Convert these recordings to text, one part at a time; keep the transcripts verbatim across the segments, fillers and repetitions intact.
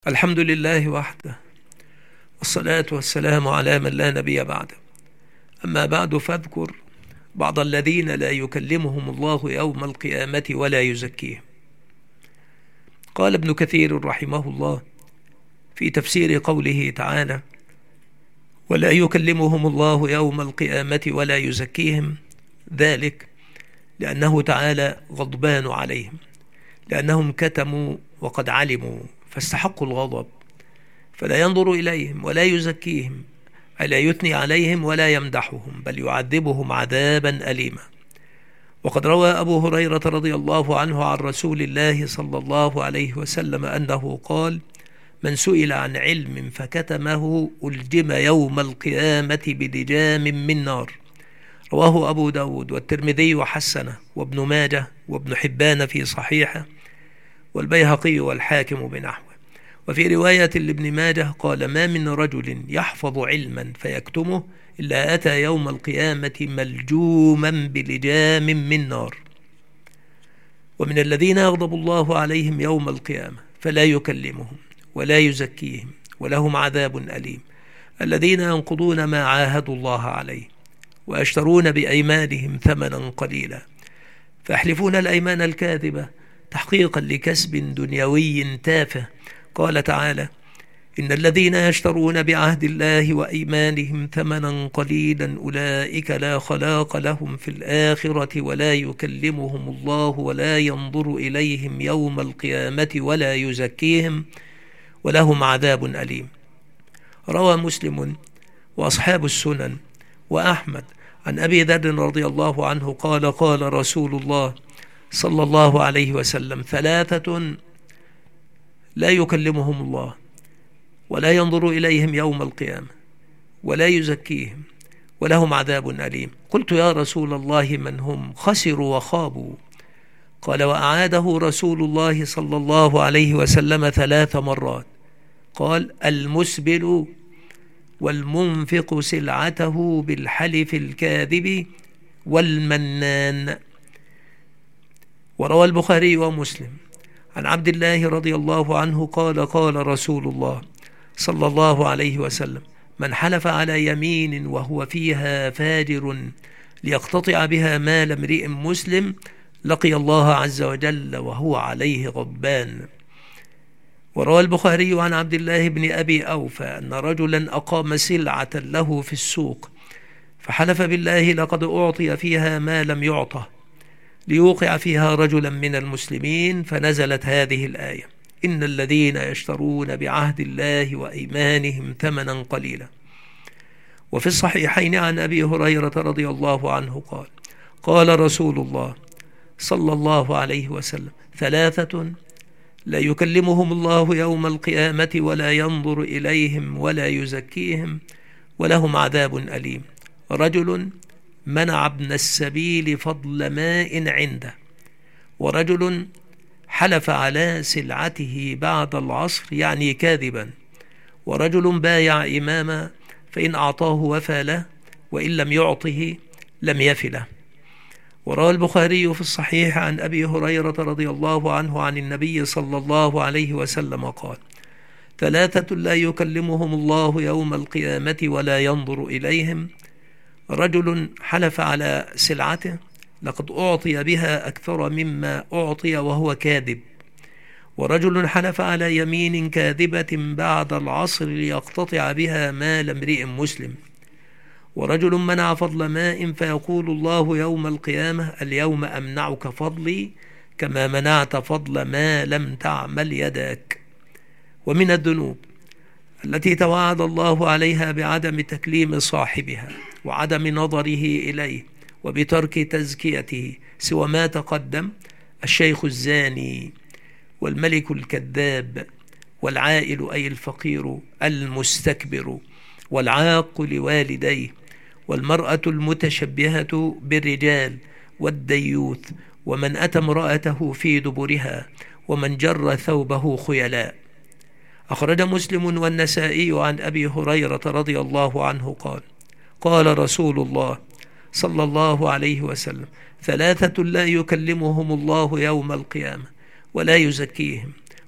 الحمد لله وحده، والصلاة والسلام على من لا نبي بعده. أما بعد، فاذكر بعض الذين لا يكلمهم الله يوم القيامة ولا يزكيهم. قال ابن كثير رحمه الله في تفسير قوله تعالى: ولا يكلمهم الله يوم القيامة ولا يزكيهم، ذلك لأنه تعالى غضبان عليهم، لأنهم كتموا وقد علموا فاستحقوا الغضب، فلا ينظر إليهم ولا يزكيهم، أي لا يثني عليهم ولا يمدحهم، بل يعذبهم عذابا أليما. وقد روى أبو هريرة رضي الله عنه عن رسول الله صلى الله عليه وسلم أنه قال: من سئل عن علم فكتمه ألجم يوم القيامة بلجام من نار. رواه أبو داود والترمذي وحسنه، وابن ماجه وابن حبان في صحيحه، والبيهقي والحاكم بنحوه. وفي رواية لابن ماجه قال: ما من رجل يحفظ علما فيكتمه إلا أتى يوم القيامة ملجوما بلجام من نار. ومن الذين يغضب الله عليهم يوم القيامة فلا يكلمهم ولا يزكيهم ولهم عذاب أليم، الذين ينقضون ما عاهدوا الله عليه ويشترون بأيمانهم ثمنا قليلا، فيحلفون الأيمان الكاذبة تحقيقا لكسب دنيوي تافه. قال تعالى: إن الذين يشترون بعهد الله وأيمانهم ثمنا قليلا أولئك لا خلاق لهم في الآخرة ولا يكلمهم الله ولا ينظر إليهم يوم القيامة ولا يزكيهم ولهم عذاب أليم. روى مسلم وأصحاب السنن وأحمد عن أبي ذر رضي الله عنه قال: قال رسول الله صلى الله عليه وسلم: ثلاثة لا يكلمهم الله ولا ينظر إليهم يوم القيامة ولا يزكيهم ولهم عذاب أليم. قلت: يا رسول الله من هم؟ خسروا وخابوا. قال: وأعاده رسول الله صلى الله عليه وسلم ثلاث مرات. قال: المسبل والمنفق سلعته بالحلف الكاذب والمنان. وروى البخاري ومسلم عن عبد الله رضي الله عنه قال: قال رسول الله صلى الله عليه وسلم: من حلف على يمين وهو فيها فاجر ليقتطع بها مال امرئ مسلم لقي الله عز وجل وهو عليه غضبان. وروى البخاري عن عبد الله بن أبي أوفى أن رجلا أقام سلعة له في السوق فحلف بالله لقد أعطي فيها ما لم يعطه ليوقع فيها رجلا من المسلمين، فنزلت هذه الآية: إن الذين يشترون بعهد الله وأيمانهم ثمنا قليلا. وفي الصحيحين عن أبي هريرة رضي الله عنه قال: قال رسول الله صلى الله عليه وسلم: ثلاثة لا يكلمهم الله يوم القيامة ولا ينظر إليهم ولا يزكيهم ولهم عذاب أليم: رجل منع ابن السبيل فضل ماء عنده، ورجل حلف على سلعته بعد العصر يعني كاذبا، ورجل بايع إماما فإن أعطاه وفى له وإن لم يعطه لم يف له. وروى البخاري في الصحيح عن أبي هريرة رضي الله عنه عن النبي صلى الله عليه وسلم قال: ثلاثة لا يكلمهم الله يوم القيامة ولا ينظر إليهم: رجل حلف على سلعته لقد أعطي بها أكثر مما أعطي وهو كاذب، ورجل حلف على يمين كاذبة بعد العصر ليقتطع بها مال امرئ مسلم، ورجل منع فضل ماء فيقول الله يوم القيامة: اليوم أمنعك فضلي كما منعت فضل ما لم تعمل يداك. ومن الذنوب التي توعد الله عليها بعدم تكليم صاحبها وعدم نظره إليه وبترك تزكيته سوى ما تقدم: الشيخ الزاني، والملك الكذاب، والعائل أي الفقير المستكبر، والعاق لوالديه، والمرأة المتشبهة بالرجال، والديوث، ومن أتى امرأته في دبرها، ومن جر ثوبه خيلاء. أخرج مسلم والنسائي عن أبي هريرة رضي الله عنه قال: قال رسول الله صلى الله عليه وسلم: ثلاثة لا يكلمهم الله يوم القيامة ولا يزكيهم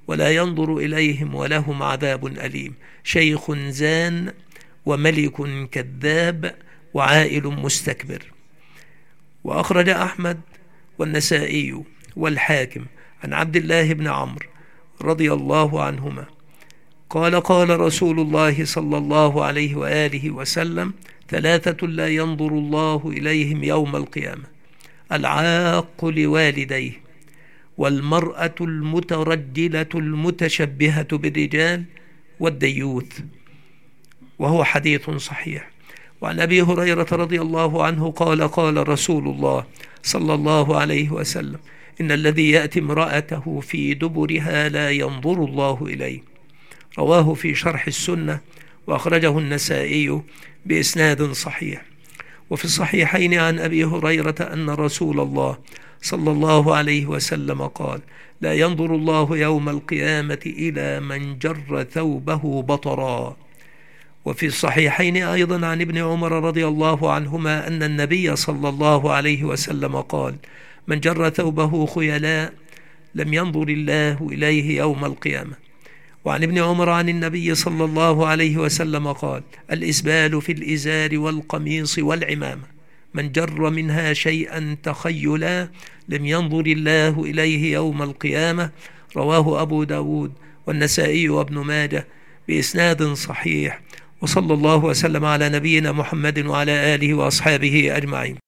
ولا ينظر إليهم ولهم عذاب أليم. شيخ زان وملك كذاب وعائل مستكبر. وأخرج أحمد والنسائي والحاكم عن عبد الله بن عمرو رضي الله عنهما قال قال رسول الله صلى الله عليه وآله وسلم: ثلاثة لا ينظر الله إليهم يوم القيامة: العاق لوالديه، والمرأة المترجلة المتشبهة بالرجال، والديوث. وهو حديث صحيح. وعن أبي هريرة رضي الله عنه قال قال رسول الله صلى الله عليه وسلم: إن الذي يأتي امرأته في دبرها لا ينظر الله إليه. رواه في شرح السنة، وأخرجه النسائي بإسناد صحيح. وفي الصحيحين عن أبي هريرة أن رسول الله صلى الله عليه وسلم قال: لا ينظر الله يوم القيامة إلى من جر ثوبه بطرا. وفي الصحيحين أيضا عن ابن عمر رضي الله عنهما أن النبي صلى الله عليه وسلم قال: من جر ثوبه خيلاء لم ينظر الله إليه يوم القيامة. وعن ابن عمر عن النبي صلى الله عليه وسلم قال: الإسبال في الإزار والقميص والعمامة، من جر منها شيئا تخيلا لم ينظر الله إليه يوم القيامة. رواه أبو داود والنسائي وابن ماجه بإسناد صحيح. وصلى الله وسلم على نبينا محمد وعلى آله وأصحابه أجمعين.